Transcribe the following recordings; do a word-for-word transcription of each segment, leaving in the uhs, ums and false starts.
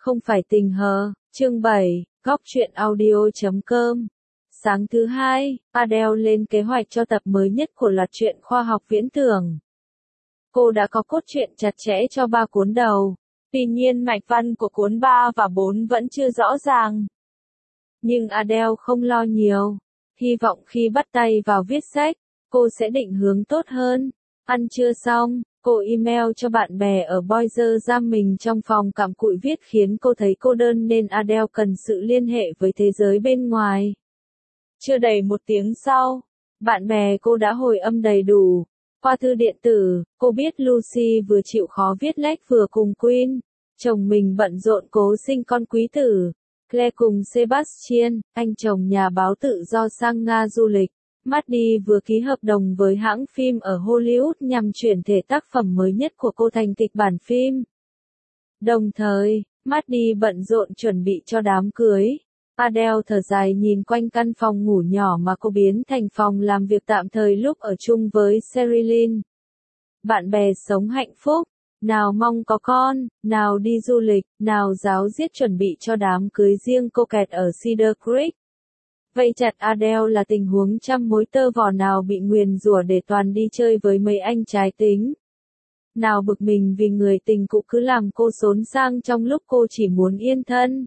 không phải tình hờ. Chương bảy, góc truyện audio chấm com. Sáng thứ hai, Adele lên kế hoạch cho tập mới nhất của loạt truyện khoa học viễn tưởng. Cô đã có cốt truyện chặt chẽ cho ba cuốn đầu. Tuy nhiên mạch văn của cuốn ba và bốn vẫn chưa rõ ràng. Nhưng Adele không lo nhiều. Hy vọng khi bắt tay vào viết sách, cô sẽ định hướng tốt hơn. Ăn trưa xong, cô email cho bạn bè ở Boise giam mình trong phòng cặm cụi viết khiến cô thấy cô đơn nên Adele cần sự liên hệ với thế giới bên ngoài. Chưa đầy một tiếng sau, bạn bè cô đã hồi âm đầy đủ. Qua thư điện tử, cô biết Lucy vừa chịu khó viết lách vừa cùng Queen. Chồng mình bận rộn cố sinh con quý tử. Claire cùng Sebastian, anh chồng nhà báo tự do sang Nga du lịch. Maddie vừa ký hợp đồng với hãng phim ở Hollywood nhằm chuyển thể tác phẩm mới nhất của cô thành kịch bản phim. Đồng thời, Maddie bận rộn chuẩn bị cho đám cưới. Adele thở dài nhìn quanh căn phòng ngủ nhỏ mà cô biến thành phòng làm việc tạm thời lúc ở chung với Sherilyn. Bạn bè sống hạnh phúc, nào mong có con, nào đi du lịch, nào giáo diết chuẩn bị cho đám cưới riêng cô kẹt ở Cedar Creek. Vây chặt Adele là tình huống trăm mối tơ vò nào bị nguyền rủa để toàn đi chơi với mấy anh trái tính. Nào bực mình vì người tình cũ cứ làm cô xốn sang trong lúc cô chỉ muốn yên thân.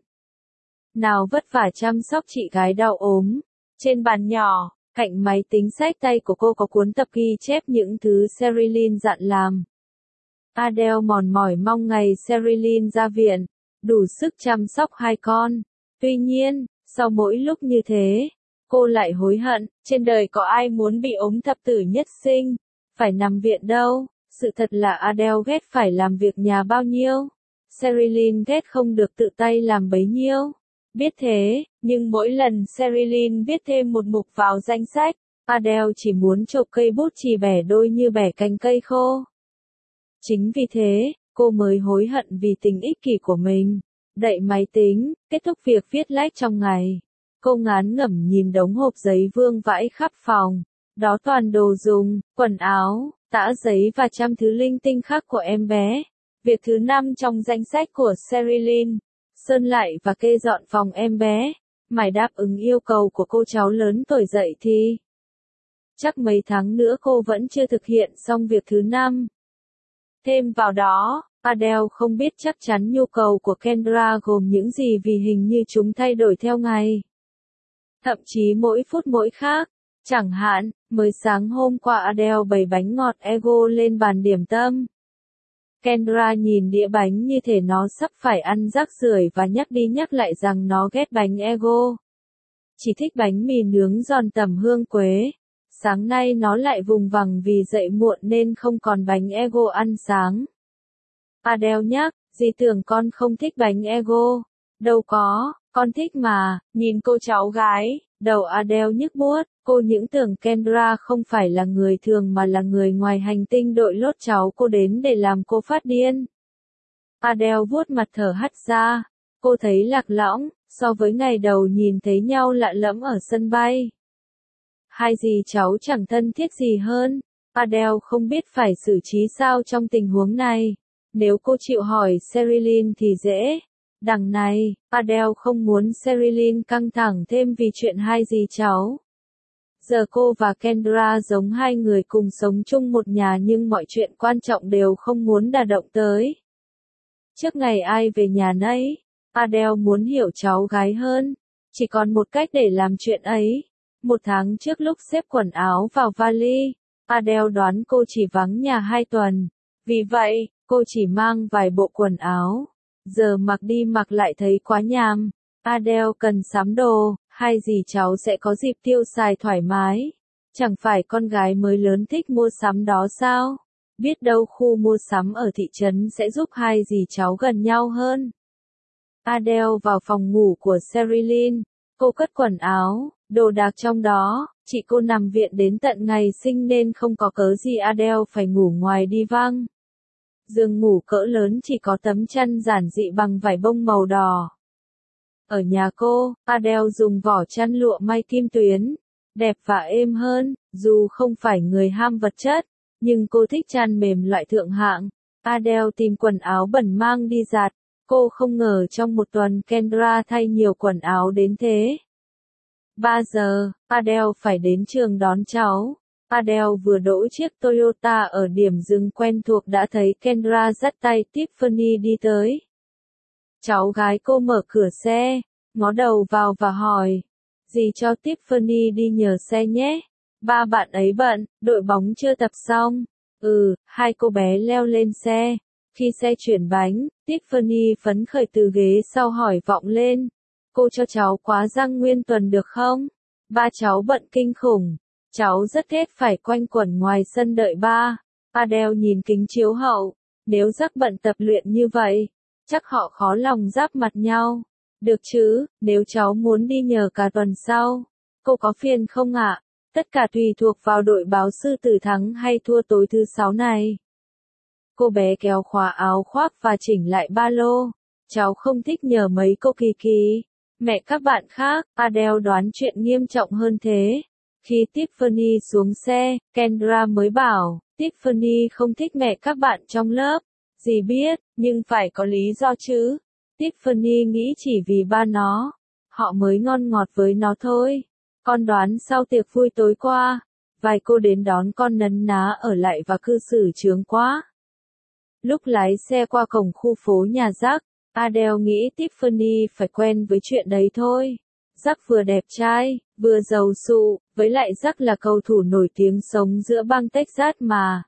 Nào vất vả chăm sóc chị gái đau ốm. Trên bàn nhỏ, cạnh máy tính xách tay của cô có cuốn tập ghi chép những thứ Sherilyn dặn làm. Adele mòn mỏi mong ngày Sherilyn ra viện, đủ sức chăm sóc hai con. Tuy nhiên, sau mỗi lúc như thế, cô lại hối hận, trên đời có ai muốn bị ốm thập tử nhất sinh, phải nằm viện đâu. Sự thật là Adele ghét phải làm việc nhà bao nhiêu. Sherilyn ghét không được tự tay làm bấy nhiêu. Biết thế, nhưng mỗi lần Sherilyn viết thêm một mục vào danh sách, Adele chỉ muốn chộp cây bút chì bẻ đôi như bẻ cành cây khô. Chính vì thế, cô mới hối hận vì tình ích kỷ của mình. Đậy máy tính, kết thúc việc viết lách trong ngày. Cô ngán ngẩm nhìn đống hộp giấy vương vãi khắp phòng. Đó toàn đồ dùng, quần áo, tã giấy và trăm thứ linh tinh khác của em bé. Việc thứ năm trong danh sách của Sherilyn, sơn lại và kê dọn phòng em bé. Mày đáp ứng yêu cầu của cô cháu lớn tuổi dậy thì chắc mấy tháng nữa cô vẫn chưa thực hiện xong việc thứ năm. Thêm vào đó, Adele không biết chắc chắn nhu cầu của Kendra gồm những gì vì hình như chúng thay đổi theo ngày. Thậm chí mỗi phút mỗi khác. Chẳng hạn, mới sáng hôm qua Adele bày bánh ngọt Eggo lên bàn điểm tâm. Kendra nhìn đĩa bánh như thể nó sắp phải ăn rác rưởi và nhắc đi nhắc lại rằng nó ghét bánh Eggo. Chỉ thích bánh mì nướng giòn tẩm hương quế. Sáng nay nó lại vùng vằng vì dậy muộn nên không còn bánh Eggo ăn sáng. Adele nhắc, dì tưởng con không thích bánh Eggo. Đâu có, con thích mà. Nhìn cô cháu gái, đầu Adele nhức buốt. Cô những tưởng Kendra không phải là người thường mà là người ngoài hành tinh đội lốt cháu cô đến để làm cô phát điên. Adele vuốt mặt thở hắt ra. Cô thấy lạc lõng, so với ngày đầu nhìn thấy nhau lạ lẫm ở sân bay. Hai dì cháu chẳng thân thiết gì hơn. Adele không biết phải xử trí sao trong tình huống này. Nếu cô chịu hỏi Sherilyn thì dễ. Đằng này, Adele không muốn Sherilyn căng thẳng thêm vì chuyện hai dì cháu. Giờ cô và Kendra giống hai người cùng sống chung một nhà nhưng mọi chuyện quan trọng đều không muốn đả động tới. Trước ngày ai về nhà nấy, Adele muốn hiểu cháu gái hơn. Chỉ còn một cách để làm chuyện ấy. Một tháng trước lúc xếp quần áo vào vali, Adele đoán cô chỉ vắng nhà hai tuần. Vì vậy, cô chỉ mang vài bộ quần áo. Giờ mặc đi mặc lại thấy quá nhàm. Adele cần sắm đồ, hai dì cháu sẽ có dịp tiêu xài thoải mái. Chẳng phải con gái mới lớn thích mua sắm đó sao? Biết đâu khu mua sắm ở thị trấn sẽ giúp hai dì cháu gần nhau hơn. Adele vào phòng ngủ của Sherilyn. Cô cất quần áo, đồ đạc trong đó. Chị cô nằm viện đến tận ngày sinh nên không có cớ gì Adele phải ngủ ngoài đi văng. Giường ngủ cỡ lớn chỉ có tấm chăn giản dị bằng vải bông màu đỏ. Ở nhà cô, Adele dùng vỏ chăn lụa may kim tuyến, đẹp và êm hơn, dù không phải người ham vật chất, nhưng cô thích chăn mềm loại thượng hạng. Adele tìm quần áo bẩn mang đi giặt, Cô không ngờ trong một tuần Kendra thay nhiều quần áo đến thế. ba giờ, Adele phải đến trường đón cháu. Adele vừa đỗ chiếc Toyota ở điểm dừng quen thuộc đã thấy Kendra dắt tay Tiffany đi tới. Cháu gái cô mở cửa xe, ngó đầu vào và hỏi, dì cho Tiffany đi nhờ xe nhé. Ba bạn ấy bận, đội bóng chưa tập xong. Ừ, hai cô bé leo lên xe. Khi xe chuyển bánh, Tiffany phấn khởi từ ghế sau hỏi vọng lên. Cô cho cháu quá răng nguyên tuần được không? Ba cháu bận kinh khủng. Cháu rất ghét phải quanh quẩn ngoài sân đợi ba. Adele nhìn kính chiếu hậu. Nếu Jack bận tập luyện như vậy, chắc họ khó lòng giáp mặt nhau. Được chứ, nếu cháu muốn đi nhờ cả tuần sau. Cô có phiền không ạ? Tất cả tùy thuộc vào đội báo sư tử thắng hay thua tối thứ sáu này. Cô bé kéo khóa áo khoác và chỉnh lại ba lô. Cháu không thích nhờ mấy cô kỳ kỳ. Mẹ các bạn khác, Adele đoán chuyện nghiêm trọng hơn thế. Khi Tiffany xuống xe, Kendra mới bảo, Tiffany không thích mẹ các bạn trong lớp. Dì biết, nhưng phải có lý do chứ. Tiffany nghĩ chỉ vì ba nó. Họ mới ngon ngọt với nó thôi. Con đoán sau tiệc vui tối qua, vài cô đến đón con nấn ná ở lại và cư xử chướng quá. Lúc lái xe qua cổng khu phố nhà Jack, Adele nghĩ Tiffany phải quen với chuyện đấy thôi. Jack vừa đẹp trai, vừa giàu sụ, với lại Jack là cầu thủ nổi tiếng sống giữa bang Texas mà.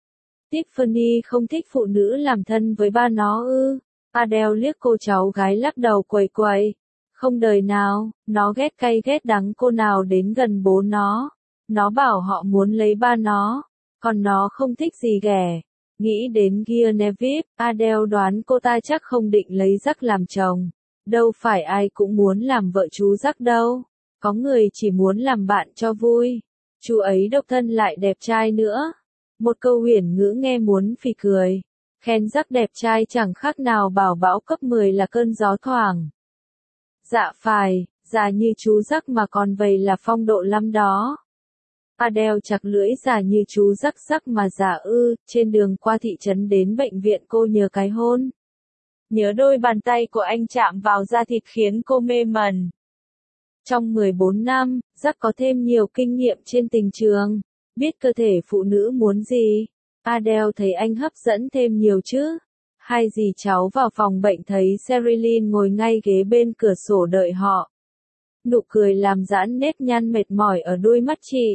Tiffany không thích phụ nữ làm thân với ba nó ư. Adele liếc cô cháu gái lắc đầu quẩy quẩy. Không đời nào, nó ghét cay ghét đắng cô nào đến gần bố nó. Nó bảo họ muốn lấy ba nó, còn nó không thích gì ghẻ. Nghĩ đến Genevieve, Adele đoán cô ta chắc không định lấy Jack làm chồng. Đâu phải ai cũng muốn làm vợ chú Jack đâu. Có người chỉ muốn làm bạn cho vui. Chú ấy độc thân lại đẹp trai nữa. Một câu huyền ngữ nghe muốn phì cười. Khen Jack đẹp trai chẳng khác nào bảo bão cấp mười là cơn gió thoảng. Dạ phải, già như chú Jack mà còn vậy là phong độ lắm đó. Adele chặt lưỡi già như chú Jack Jack mà già ư, trên đường qua thị trấn đến bệnh viện cô nhớ cái hôn. Nhớ đôi bàn tay của anh chạm vào da thịt khiến cô mê mẩn. Trong mười bốn năm, Jack có thêm nhiều kinh nghiệm trên tình trường, biết cơ thể phụ nữ muốn gì. Adele thấy anh hấp dẫn thêm nhiều chứ. Hai dì cháu vào phòng bệnh thấy Sherilyn ngồi ngay ghế bên cửa sổ đợi họ. Nụ cười làm giãn nếp nhăn mệt mỏi ở đôi mắt chị.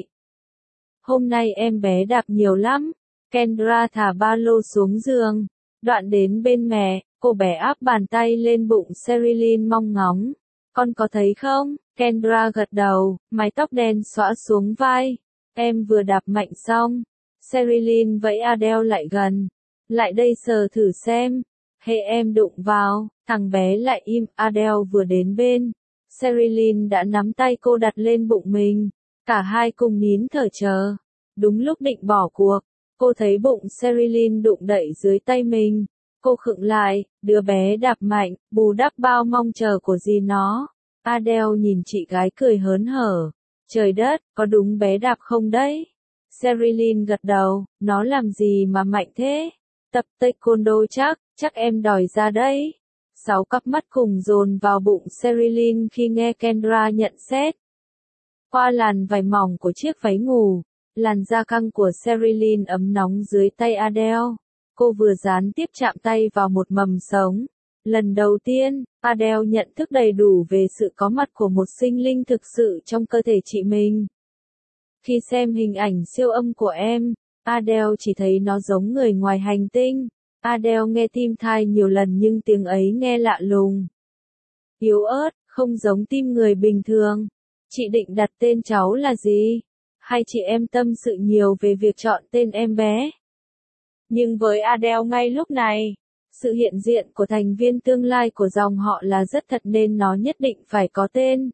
Hôm nay em bé đạp nhiều lắm. Kendra thả ba lô xuống giường. Đoạn đến bên mẹ, cô bé áp bàn tay lên bụng Sherilyn mong ngóng. Con có thấy không? Kendra gật đầu, mái tóc đen xõa xuống vai. Em vừa đạp mạnh xong. Sherilyn vẫy Adele lại gần. Lại đây sờ thử xem. Hệ em đụng vào, thằng bé lại im. Adele vừa đến bên. Sherilyn đã nắm tay cô đặt lên bụng mình. Cả hai cùng nín thở chờ. Đúng lúc định bỏ cuộc, cô thấy bụng Sherilyn đụng đậy dưới tay mình. Cô khựng lại, đứa bé đạp mạnh, bù đắp bao mong chờ của dì nó. Adele nhìn chị gái cười hớn hở. Trời đất, có đúng bé đạp không đấy? Sherilyn gật đầu, nó làm gì mà mạnh thế? Tập taekwondo chắc, chắc em đòi ra đấy. Sáu cặp mắt cùng dồn vào bụng Sherilyn khi nghe Kendra nhận xét. Qua làn vải mỏng của chiếc váy ngủ, làn da căng của Sherilyn ấm nóng dưới tay Adele. Cô vừa gián tiếp chạm tay vào một mầm sống. Lần đầu tiên, Adele nhận thức đầy đủ về sự có mặt của một sinh linh thực sự trong cơ thể chị mình. Khi xem hình ảnh siêu âm của em, Adele chỉ thấy nó giống người ngoài hành tinh. Adele nghe tim thai nhiều lần nhưng tiếng ấy nghe lạ lùng. Yếu ớt, không giống tim người bình thường. Chị định đặt tên cháu là gì? Hay chị em tâm sự nhiều về việc chọn tên em bé? Nhưng với Adele ngay lúc này, sự hiện diện của thành viên tương lai của dòng họ là rất thật nên nó nhất định phải có tên.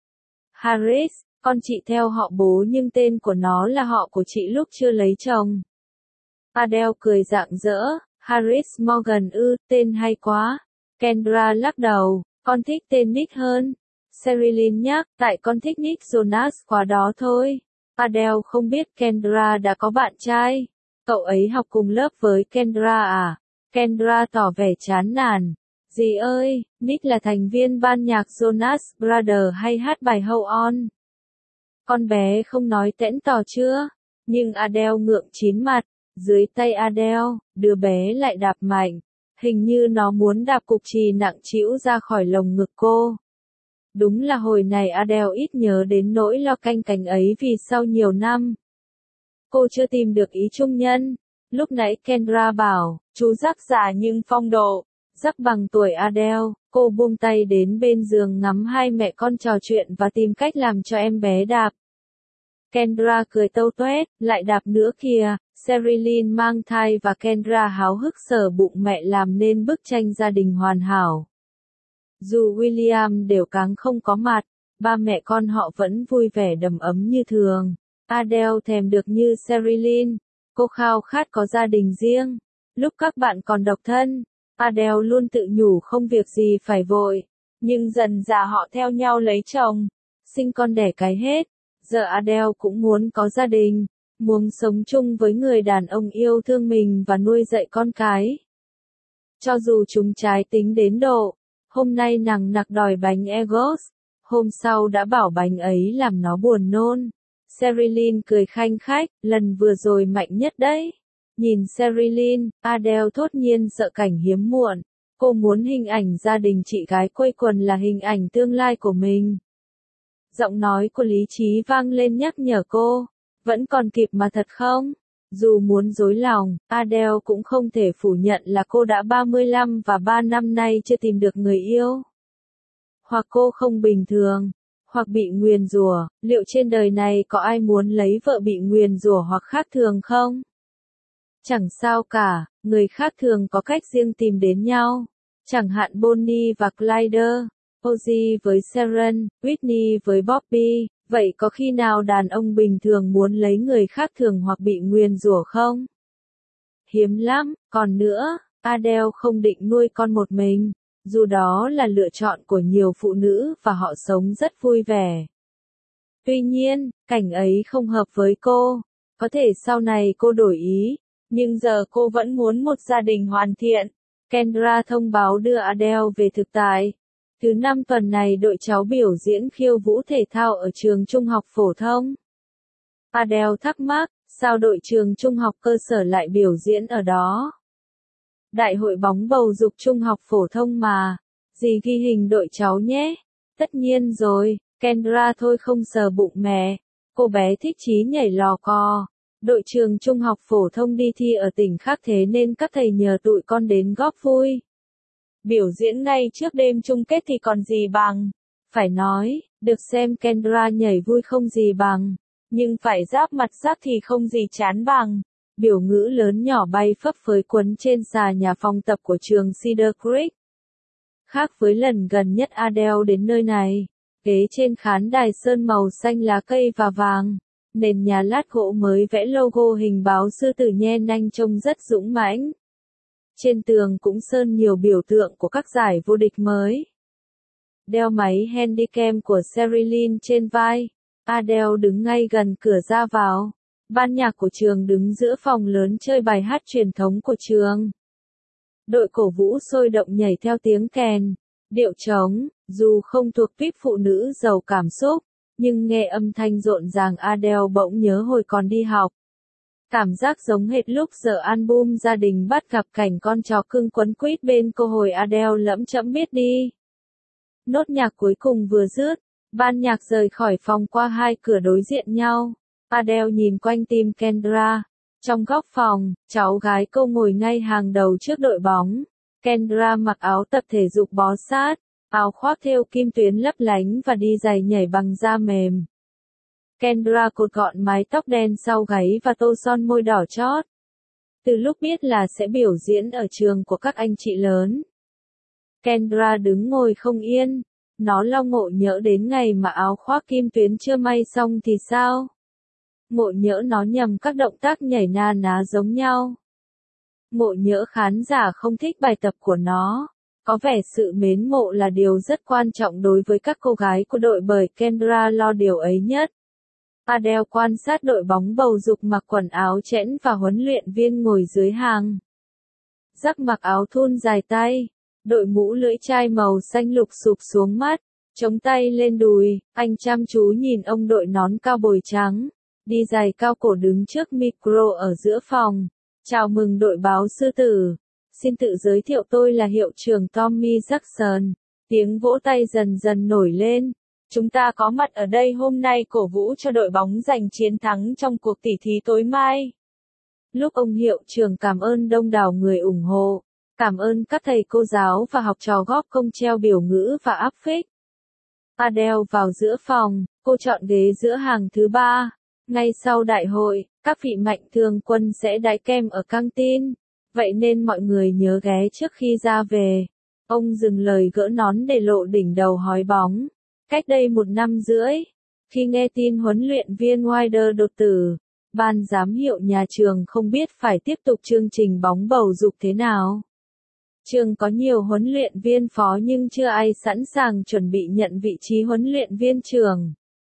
Harris, con chị theo họ bố nhưng tên của nó là họ của chị lúc chưa lấy chồng. Adele cười rạng rỡ, Harris Morgan ư, tên hay quá. Kendra lắc đầu, con thích tên Nick hơn. Sherilyn nhắc, tại con thích Nick Jonas quá đó thôi. Adele không biết Kendra đã có bạn trai. Cậu ấy học cùng lớp với Kendra à? Kendra tỏ vẻ chán nản. Dì ơi, Nick là thành viên ban nhạc Jonas Brothers hay hát bài Hold On? Con bé không nói tẽn tò chưa? Nhưng Adele ngượng chín mặt. Dưới tay Adele, đứa bé lại đạp mạnh. Hình như nó muốn đạp cục chì nặng trĩu ra khỏi lồng ngực cô. Đúng là hồi này Adele ít nhớ đến nỗi lo canh cánh ấy vì sau nhiều năm, cô chưa tìm được ý chung nhân. Lúc nãy Kendra bảo, chú Jack già nhưng phong độ. Jack bằng tuổi Adele, cô buông tay đến bên giường ngắm hai mẹ con trò chuyện và tìm cách làm cho em bé đạp. Kendra cười tâu tuét, lại đạp nữa kìa. Sherilyn mang thai và Kendra háo hức sờ bụng mẹ làm nên bức tranh gia đình hoàn hảo. Dù William đều cáng không có mặt, ba mẹ con họ vẫn vui vẻ đầm ấm như thường. Adele thèm được như Sherilyn. Cô khao khát có gia đình riêng. Lúc các bạn còn độc thân, Adele luôn tự nhủ không việc gì phải vội. Nhưng dần dà họ theo nhau lấy chồng, sinh con đẻ cái hết. Giờ Adele cũng muốn có gia đình, muốn sống chung với người đàn ông yêu thương mình và nuôi dạy con cái. Cho dù chúng trái tính đến độ, hôm nay nàng nặc đòi bánh Egos, hôm sau đã bảo bánh ấy làm nó buồn nôn. Sherilyn cười khanh khách, lần vừa rồi mạnh nhất đấy. Nhìn Sherilyn, Adele thốt nhiên sợ cảnh hiếm muộn. Cô muốn hình ảnh gia đình chị gái quây quần là hình ảnh tương lai của mình. Giọng nói của lý trí vang lên nhắc nhở cô, vẫn còn kịp mà thật không? Dù muốn dối lòng, Adele cũng không thể phủ nhận là cô đã ba mươi lăm và ba năm nay chưa tìm được người yêu. Hoặc cô không bình thường, hoặc bị nguyền rủa. Liệu trên đời này có ai muốn lấy vợ bị nguyền rủa hoặc khác thường không? Chẳng sao cả, người khác thường có cách riêng tìm đến nhau. Chẳng hạn Bonnie và Clyde, Ozzy với Sharon, Whitney với Bobby. Vậy có khi nào đàn ông bình thường muốn lấy người khác thường hoặc bị nguyền rủa không? Hiếm lắm. Còn nữa, Adele không định nuôi con một mình, dù đó là lựa chọn của nhiều phụ nữ và họ sống rất vui vẻ. Tuy nhiên, cảnh ấy không hợp với cô. Có thể sau này cô đổi ý, nhưng giờ cô vẫn muốn một gia đình hoàn thiện. Kendra thông báo đưa Adele về thực tại. Thứ năm tuần này đội cháu biểu diễn khiêu vũ thể thao ở trường trung học phổ thông. Adele thắc mắc, sao đội trường trung học cơ sở lại biểu diễn ở đó? Đại hội bóng bầu dục trung học phổ thông mà. Dì ghi hình đội cháu nhé. Tất nhiên rồi, Kendra thôi không sờ bụng mẹ. Cô bé thích chí nhảy lò cò. Đội trường trung học phổ thông đi thi ở tỉnh khác thế nên các thầy nhờ tụi con đến góp vui. Biểu diễn ngay trước đêm chung kết thì còn gì bằng. Phải nói, được xem Kendra nhảy vui không gì bằng. Nhưng phải giáp mặt giáp thì không gì chán bằng. Biểu ngữ lớn nhỏ bay phấp phới quấn trên xà nhà phòng tập của trường Cedar Creek. Khác với lần gần nhất Adele đến nơi này, ghế trên khán đài sơn màu xanh lá cây và vàng. Nền nhà lát gỗ mới vẽ logo hình báo sư tử nhe nanh trông rất dũng mãnh. Trên tường cũng sơn nhiều biểu tượng của các giải vô địch mới. Đeo máy handycam của Sherilyn trên vai, Adele đứng ngay gần cửa ra vào. Ban nhạc của trường đứng giữa phòng lớn chơi bài hát truyền thống của trường. Đội cổ vũ sôi động nhảy theo tiếng kèn, điệu trống, dù không thuộc tuýp phụ nữ giàu cảm xúc, nhưng nghe âm thanh rộn ràng Adele bỗng nhớ hồi còn đi học. Cảm giác giống hệt lúc giờ album gia đình bắt gặp cảnh con chó cưng quấn quýt bên cô hồi Adele lẫm chẫm biết đi. Nốt nhạc cuối cùng vừa dứt, ban nhạc rời khỏi phòng qua hai cửa đối diện nhau. Adele nhìn quanh tìm Kendra. Trong góc phòng, cháu gái cô ngồi ngay hàng đầu trước đội bóng. Kendra mặc áo tập thể dục bó sát, áo khoác thêu kim tuyến lấp lánh và đi giày nhảy bằng da mềm. Kendra cột gọn mái tóc đen sau gáy và tô son môi đỏ chót. Từ lúc biết là sẽ biểu diễn ở trường của các anh chị lớn, Kendra đứng ngồi không yên. Nó lo ngộ nhỡ đến ngày mà áo khoác kim tuyến chưa may xong thì sao? Ngộ nhỡ nó nhầm các động tác nhảy na ná giống nhau. Ngộ nhỡ khán giả không thích bài tập của nó. Có vẻ sự mến mộ là điều rất quan trọng đối với các cô gái của đội bởi Kendra lo điều ấy nhất. Adele quan sát đội bóng bầu dục mặc quần áo chẽn và huấn luyện viên ngồi dưới hàng. Jack mặc áo thun dài tay, đội mũ lưỡi chai màu xanh lục sụp xuống mắt, chống tay lên đùi, anh chăm chú nhìn ông đội nón cao bồi trắng, đi giày cao cổ đứng trước micro ở giữa phòng. Chào mừng đội báo sư tử. Xin tự giới thiệu tôi là hiệu trưởng Tommy Jackson. Tiếng vỗ tay dần dần nổi lên. Chúng ta có mặt ở đây hôm nay cổ vũ cho đội bóng giành chiến thắng trong cuộc tỉ thí tối mai. Lúc ông hiệu trưởng cảm ơn đông đảo người ủng hộ, cảm ơn các thầy cô giáo và học trò góp công treo biểu ngữ và áp phích. Adele vào giữa phòng, cô chọn ghế giữa hàng thứ ba. Ngay sau đại hội, các vị mạnh thường quân sẽ đãi kem ở căng tin. Vậy nên mọi người nhớ ghé trước khi ra về. Ông dừng lời gỡ nón để lộ đỉnh đầu hói bóng. Cách đây một năm rưỡi, khi nghe tin huấn luyện viên Wilder đột tử, ban giám hiệu nhà trường không biết phải tiếp tục chương trình bóng bầu dục thế nào. Trường có nhiều huấn luyện viên phó nhưng chưa ai sẵn sàng chuẩn bị nhận vị trí huấn luyện viên trưởng.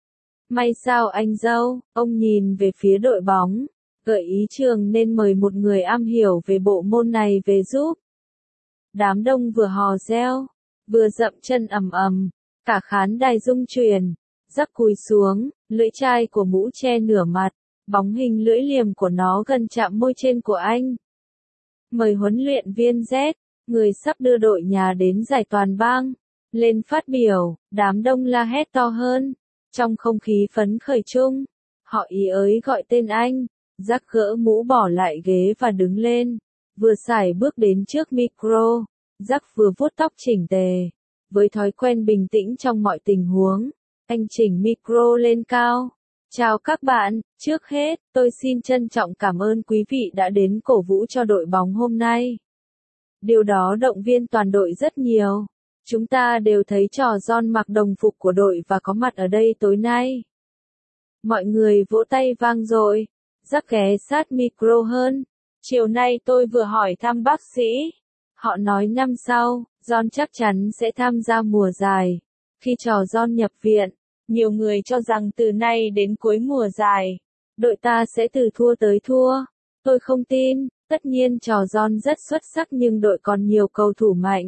May sao anh dâu, ông nhìn về phía đội bóng, gợi ý trường nên mời một người am hiểu về bộ môn này về giúp. Đám đông vừa hò reo, vừa dậm chân ầm ầm, cả khán đài rung chuyển, Jack cúi xuống, lưỡi chai của mũ che nửa mặt, bóng hình lưỡi liềm của nó gần chạm môi trên của anh. Mời huấn luyện viên Z, người sắp đưa đội nhà đến giải toàn bang, lên phát biểu, đám đông la hét to hơn. Trong không khí phấn khởi chung, họ ý ới gọi tên anh. Jack gỡ mũ bỏ lại ghế và đứng lên, vừa sải bước đến trước micro. Jack vừa vuốt tóc chỉnh tề, với thói quen bình tĩnh trong mọi tình huống, anh chỉnh micro lên cao. Chào các bạn, trước hết, tôi xin trân trọng cảm ơn quý vị đã đến cổ vũ cho đội bóng hôm nay. Điều đó động viên toàn đội rất nhiều. Chúng ta đều thấy trò John mặc đồng phục của đội và có mặt ở đây tối nay. Mọi người vỗ tay vang dội. Jack ghé sát micro hơn. Chiều nay tôi vừa hỏi thăm bác sĩ. Họ nói năm sau, John chắc chắn sẽ tham gia mùa giải. Khi trò John nhập viện, nhiều người cho rằng từ nay đến cuối mùa giải, đội ta sẽ từ thua tới thua. Tôi không tin, tất nhiên trò John rất xuất sắc nhưng đội còn nhiều cầu thủ mạnh.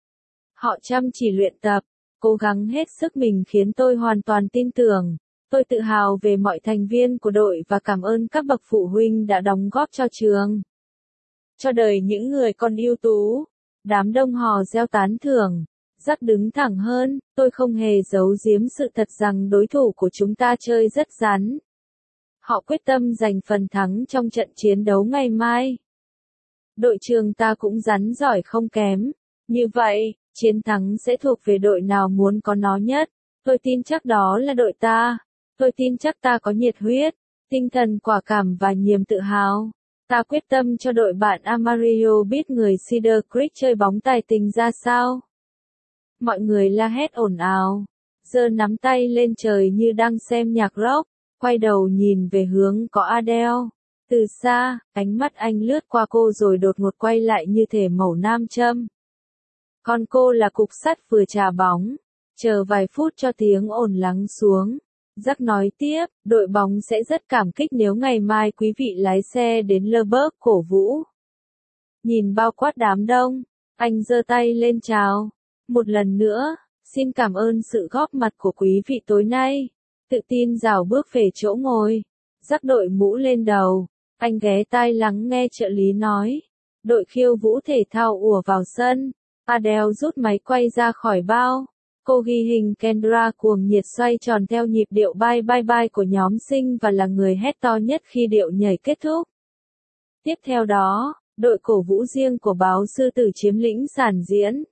Họ chăm chỉ luyện tập, cố gắng hết sức mình khiến tôi hoàn toàn tin tưởng. Tôi tự hào về mọi thành viên của đội và cảm ơn các bậc phụ huynh đã đóng góp cho trường. Cho đời những người con ưu tú. Đám đông hò reo tán thưởng. Jack đứng thẳng hơn, tôi không hề giấu giếm sự thật rằng đối thủ của chúng ta chơi rất rắn. Họ quyết tâm giành phần thắng trong trận chiến đấu ngày mai. Đội trường ta cũng rắn giỏi không kém. Như vậy, chiến thắng sẽ thuộc về đội nào muốn có nó nhất. Tôi tin chắc đó là đội ta. Tôi tin chắc ta có nhiệt huyết, tinh thần quả cảm và niềm tự hào. Ta quyết tâm cho đội bạn Amarillo biết người Cedar Creek chơi bóng tài tình ra sao. Mọi người la hét ồn ào, giơ nắm tay lên trời như đang xem nhạc rock, quay đầu nhìn về hướng có Adele. Từ xa, ánh mắt anh lướt qua cô rồi đột ngột quay lại như thể mẩu nam châm. Còn cô là cục sắt vừa trà bóng. Chờ vài phút cho tiếng ồn lắng xuống. Jack nói tiếp, đội bóng sẽ rất cảm kích nếu ngày mai quý vị lái xe đến Lubbock cổ vũ. Nhìn bao quát đám đông, anh giơ tay lên chào. Một lần nữa, xin cảm ơn sự góp mặt của quý vị tối nay. Tự tin rảo bước về chỗ ngồi. Jack đội mũ lên đầu, anh ghé tai lắng nghe trợ lý nói. Đội khiêu vũ thể thao ùa vào sân. Adele rút máy quay ra khỏi bao. Cô ghi hình Kendra cuồng nhiệt xoay tròn theo nhịp điệu bye bye bye của nhóm sinh và là người hét to nhất khi điệu nhảy kết thúc. Tiếp theo đó, đội cổ vũ riêng của báo sư tử chiếm lĩnh sàn diễn.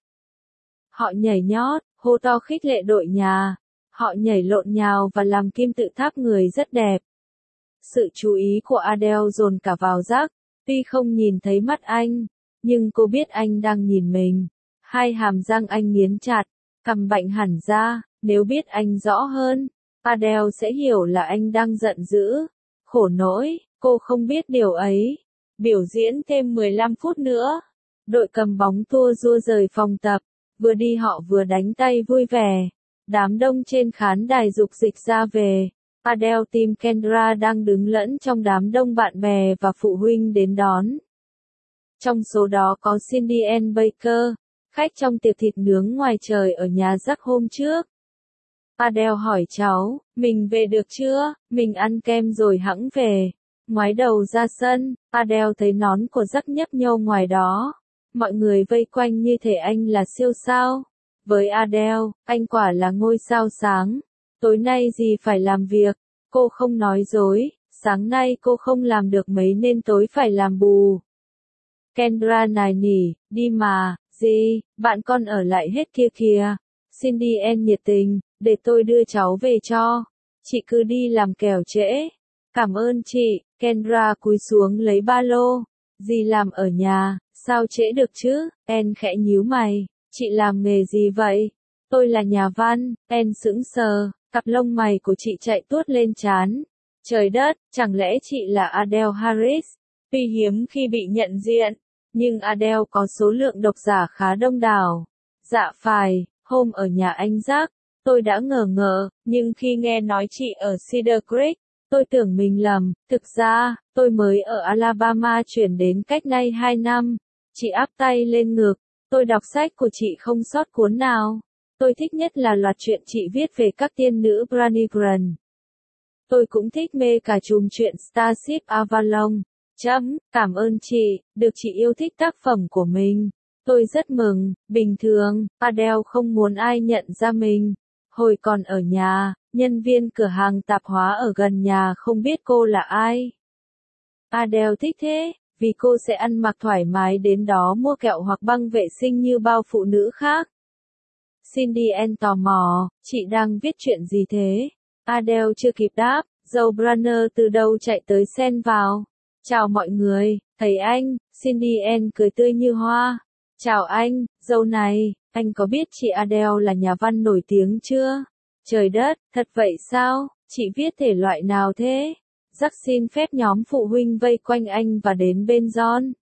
Họ nhảy nhót, hô to khích lệ đội nhà. Họ nhảy lộn nhào và làm kim tự tháp người rất đẹp. Sự chú ý của Adele dồn cả vào Jack. Tuy không nhìn thấy mắt anh, nhưng cô biết anh đang nhìn mình. Hai hàm răng anh nghiến chặt. Cằm bạnh hẳn ra, nếu biết anh rõ hơn, Adele sẽ hiểu là anh đang giận dữ. Khổ nỗi, cô không biết điều ấy. Biểu diễn thêm mười lăm phút nữa. Đội cầm bóng tua rua rời phòng tập, vừa đi họ vừa đánh tay vui vẻ. Đám đông trên khán đài dục dịch ra về. Adele tìm Kendra đang đứng lẫn trong đám đông bạn bè và phụ huynh đến đón. Trong số đó có Cindy Ann Baker, khách trong tiệc thịt nướng ngoài trời ở nhà Jack hôm trước. Adele hỏi cháu, mình về được chưa, mình ăn kem rồi hẵng về. Ngoái đầu ra sân, Adele thấy nón của Jack nhấp nhô ngoài đó. Mọi người vây quanh như thể anh là siêu sao. Với Adele, anh quả là ngôi sao sáng. Tối nay gì phải làm việc, cô không nói dối, sáng nay cô không làm được mấy nên tối phải làm bù. Kendra nài nỉ, đi mà, gì, bạn con ở lại hết kia kìa. Cindy Ann nhiệt tình, để tôi đưa cháu về cho. Chị cứ đi làm kẻo trễ. Cảm ơn chị, Kendra cúi xuống lấy ba lô. Dì làm ở nhà, sao trễ được chứ? Ann khẽ nhíu mày, chị làm nghề gì vậy? Tôi là nhà văn. Ann sững sờ, cặp lông mày của chị chạy tuốt lên trán. Trời đất, chẳng lẽ chị là Adele Harris? Tuy hiếm khi bị nhận diện, nhưng Adele có số lượng độc giả khá đông đảo. Dạ phải, hôm ở nhà anh Jack, tôi đã ngờ ngợ, nhưng khi nghe nói chị ở Cedar Creek, tôi tưởng mình lầm. Thực ra, tôi mới ở Alabama chuyển đến cách nay hai năm. Chị áp tay lên ngực, tôi đọc sách của chị không sót cuốn nào. Tôi thích nhất là loạt truyện chị viết về các tiên nữ Brannigan. Tôi cũng thích mê cả chùm truyện Starship Avalon. Chấm, cảm ơn chị, được chị yêu thích tác phẩm của mình. Tôi rất mừng. Bình thường, Adele không muốn ai nhận ra mình. Hồi còn ở nhà, nhân viên cửa hàng tạp hóa ở gần nhà không biết cô là ai. Adele thích thế, vì cô sẽ ăn mặc thoải mái đến đó mua kẹo hoặc băng vệ sinh như bao phụ nữ khác. Cindy Ann tò mò, chị đang viết chuyện gì thế? Adele chưa kịp đáp, dâu Branner từ đâu chạy tới xen vào. Chào mọi người, thấy anh, Cindy Ann cười tươi như hoa. Chào anh, dâu này, anh có biết chị Adele là nhà văn nổi tiếng chưa? Trời đất, thật vậy sao? Chị viết thể loại nào thế? Jack xin phép nhóm phụ huynh vây quanh anh và đến bên John.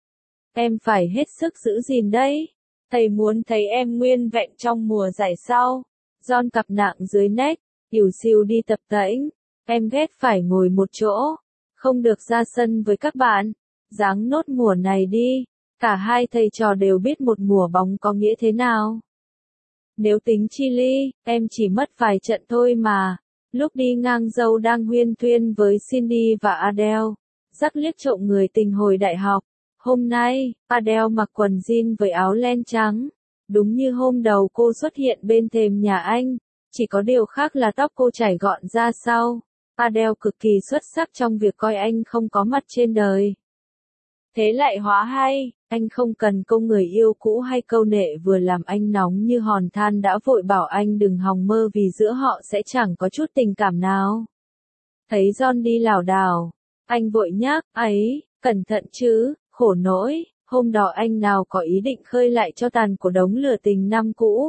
Em phải hết sức giữ gìn đấy. Thầy muốn thấy em nguyên vẹn trong mùa giải sau. John cặp nặng dưới nách, ỉu xìu đi tập tễnh. Em ghét phải ngồi một chỗ. Không được ra sân với các bạn. Giáng nốt mùa này đi. Cả hai thầy trò đều biết một mùa bóng có nghĩa thế nào. Nếu tính chi ly, em chỉ mất vài trận thôi mà. Lúc đi ngang dâu đang huyên thuyên với Cindy và Adele. Jack liếc trộm người tình hồi đại học. Hôm nay, Adele mặc quần jean với áo len trắng. Đúng như hôm đầu cô xuất hiện bên thềm nhà anh. Chỉ có điều khác là tóc cô chải gọn ra sau. Adele cực kỳ xuất sắc trong việc coi anh không có mặt trên đời. Thế lại hóa hay, anh không cần câu người yêu cũ hay câu nệ vừa làm anh nóng như hòn than đã vội bảo anh đừng hòng mơ vì giữa họ sẽ chẳng có chút tình cảm nào. Thấy John đi lảo đảo, anh vội nhắc, ấy, cẩn thận chứ, khổ nỗi, hôm đó anh nào có ý định khơi lại cho tàn của đống lửa tình năm cũ.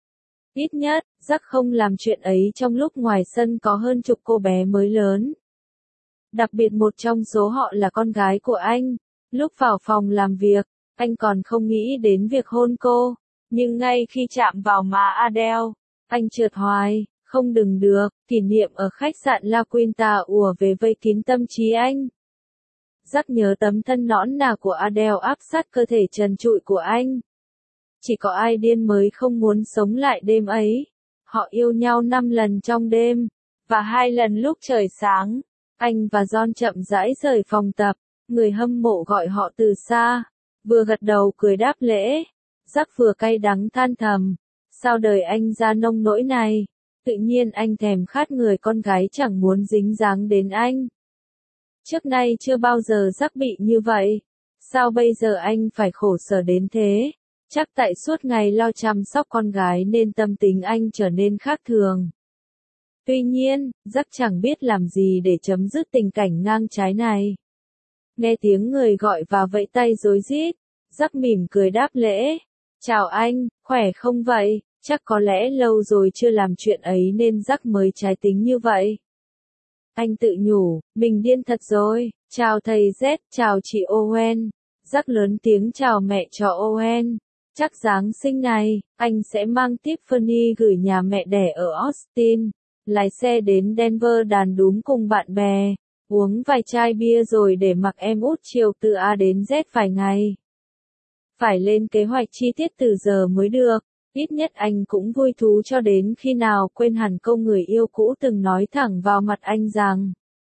Ít nhất, Jack không làm chuyện ấy trong lúc ngoài sân có hơn chục cô bé mới lớn. Đặc biệt một trong số họ là con gái của anh. Lúc vào phòng làm việc, anh còn không nghĩ đến việc hôn cô. Nhưng ngay khi chạm vào má Adele, anh trượt hoài, không đừng được, kỷ niệm ở khách sạn La Quinta ùa về vây kín tâm trí anh. Jack nhớ tấm thân nõn nà của Adele áp sát cơ thể trần trụi của anh. Chỉ có ai điên mới không muốn sống lại đêm ấy. Họ yêu nhau năm lần trong đêm, và hai lần lúc trời sáng. Anh và John chậm rãi rời phòng tập, người hâm mộ gọi họ từ xa. Vừa gật đầu cười đáp lễ. Jack vừa cay đắng than thầm. Sao đời anh ra nông nỗi này? Tự nhiên anh thèm khát người con gái chẳng muốn dính dáng đến anh. Trước nay chưa bao giờ Jack bị như vậy. Sao bây giờ anh phải khổ sở đến thế? Chắc tại suốt ngày lo chăm sóc con gái nên tâm tính anh trở nên khác thường. Tuy nhiên, Jack chẳng biết làm gì để chấm dứt tình cảnh ngang trái này. Nghe tiếng người gọi và vẫy tay rối rít, Jack mỉm cười đáp lễ. Chào anh, khỏe không vậy? Chắc có lẽ lâu rồi chưa làm chuyện ấy nên Jack mới trái tính như vậy. Anh tự nhủ, mình điên thật rồi. Chào thầy Z, chào chị Owen. Jack lớn tiếng chào mẹ cho Owen. Chắc Giáng sinh này, anh sẽ mang Tiffany gửi nhà mẹ đẻ ở Austin. Lái xe đến Denver đàn đúm cùng bạn bè. Uống vài chai bia rồi để mặc em út chiều từ A đến Z vài ngày. Phải lên kế hoạch chi tiết từ giờ mới được. Ít nhất anh cũng vui thú cho đến khi nào quên hẳn câu người yêu cũ từng nói thẳng vào mặt anh rằng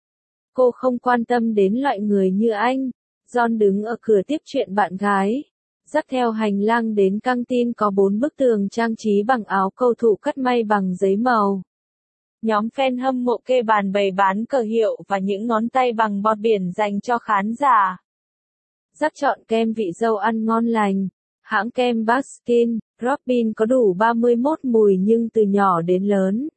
cô không quan tâm đến loại người như anh. John đứng ở cửa tiếp chuyện bạn gái. Dắt theo hành lang đến căng tin có bốn bức tường trang trí bằng áo cầu thủ cắt may bằng giấy màu. Nhóm fan hâm mộ kê bàn bày bán cờ hiệu và những ngón tay bằng bọt biển dành cho khán giả. Dắt chọn kem vị dâu ăn ngon lành. Hãng kem Baskin Robbins có đủ ba mươi mốt mùi nhưng từ nhỏ đến lớn.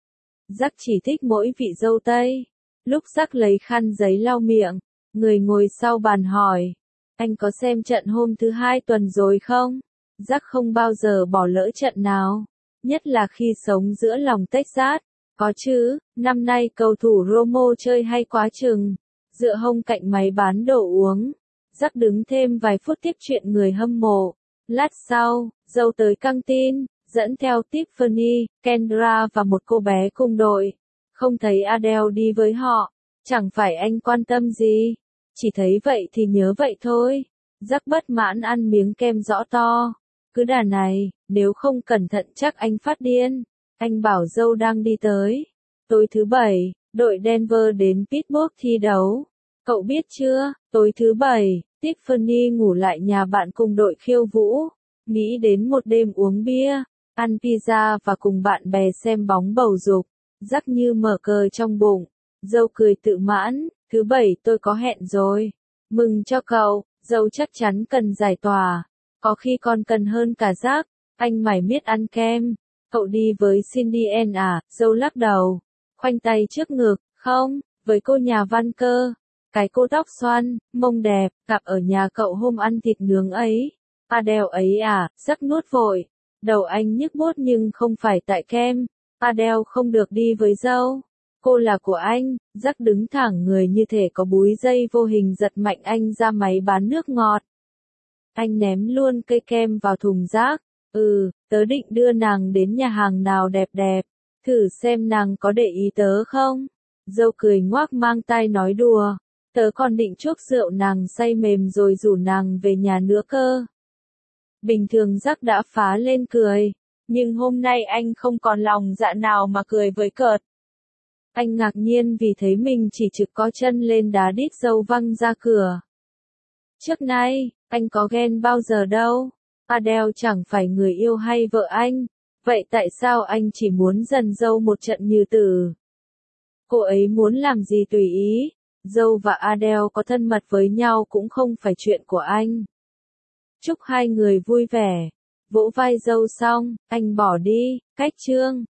Jack chỉ thích mỗi vị dâu tây. Lúc Jack lấy khăn giấy lau miệng, người ngồi sau bàn hỏi, anh có xem trận hôm thứ hai tuần rồi không? Jack không bao giờ bỏ lỡ trận nào, nhất là khi sống giữa lòng Texas. Có chứ, năm nay cầu thủ Romo chơi hay quá chừng. Dựa hông cạnh máy bán đồ uống, Jack đứng thêm vài phút tiếp chuyện người hâm mộ. Lát sau, dâu tới căng tin, dẫn theo Tiffany, Kendra và một cô bé cùng đội. Không thấy Adele đi với họ, chẳng phải anh quan tâm gì. Chỉ thấy vậy thì nhớ vậy thôi. Jack bất mãn ăn miếng kem rõ to. Cứ đà này, nếu không cẩn thận chắc anh phát điên. Anh bảo dâu đang đi tới. Tối thứ bảy, đội Denver đến Pittsburgh thi đấu. Cậu biết chưa, tối thứ bảy, Tiffany ngủ lại nhà bạn cùng đội khiêu vũ. Nghĩ đến một đêm uống bia, ăn pizza và cùng bạn bè xem bóng bầu dục. Jack như mở cờ trong bụng. Dâu cười tự mãn, thứ bảy tôi có hẹn rồi. Mừng cho cậu, dâu chắc chắn cần giải tỏa. Có khi còn cần hơn cả Jack, anh mải miết ăn kem. Cậu đi với Cindy Ann à? Dâu lắc đầu, khoanh tay trước ngực, không, với cô nhà văn cơ. Cái cô tóc xoăn, mông đẹp, gặp ở nhà cậu hôm ăn thịt nướng ấy. Adele ấy à? Jack nuốt vội. Đầu anh nhức buốt nhưng không phải tại kem. Adele không được đi với dâu. Cô là của anh. Jack đứng thẳng người như thể có búi dây vô hình giật mạnh anh ra máy bán nước ngọt. Anh ném luôn cây kem vào thùng rác. Ừ, tớ định đưa nàng đến nhà hàng nào đẹp đẹp. Thử xem nàng có để ý tớ không? Dâu cười ngoác mang tai nói đùa. Tớ còn định chuốc rượu nàng say mềm rồi rủ nàng về nhà nữa cơ. Bình thường Jack đã phá lên cười. Nhưng hôm nay anh không còn lòng dạ nào mà cười với cợt. Anh ngạc nhiên vì thấy mình chỉ trực có chân lên đá đít dâu văng ra cửa. Trước nay, anh có ghen bao giờ đâu. Adele chẳng phải người yêu hay vợ anh. Vậy tại sao anh chỉ muốn dần dâu một trận như tử? Cô ấy muốn làm gì tùy ý. Dâu và Adele có thân mật với nhau cũng không phải chuyện của anh. Chúc hai người vui vẻ. Vỗ vai dâu xong, anh bỏ đi. Cách chương.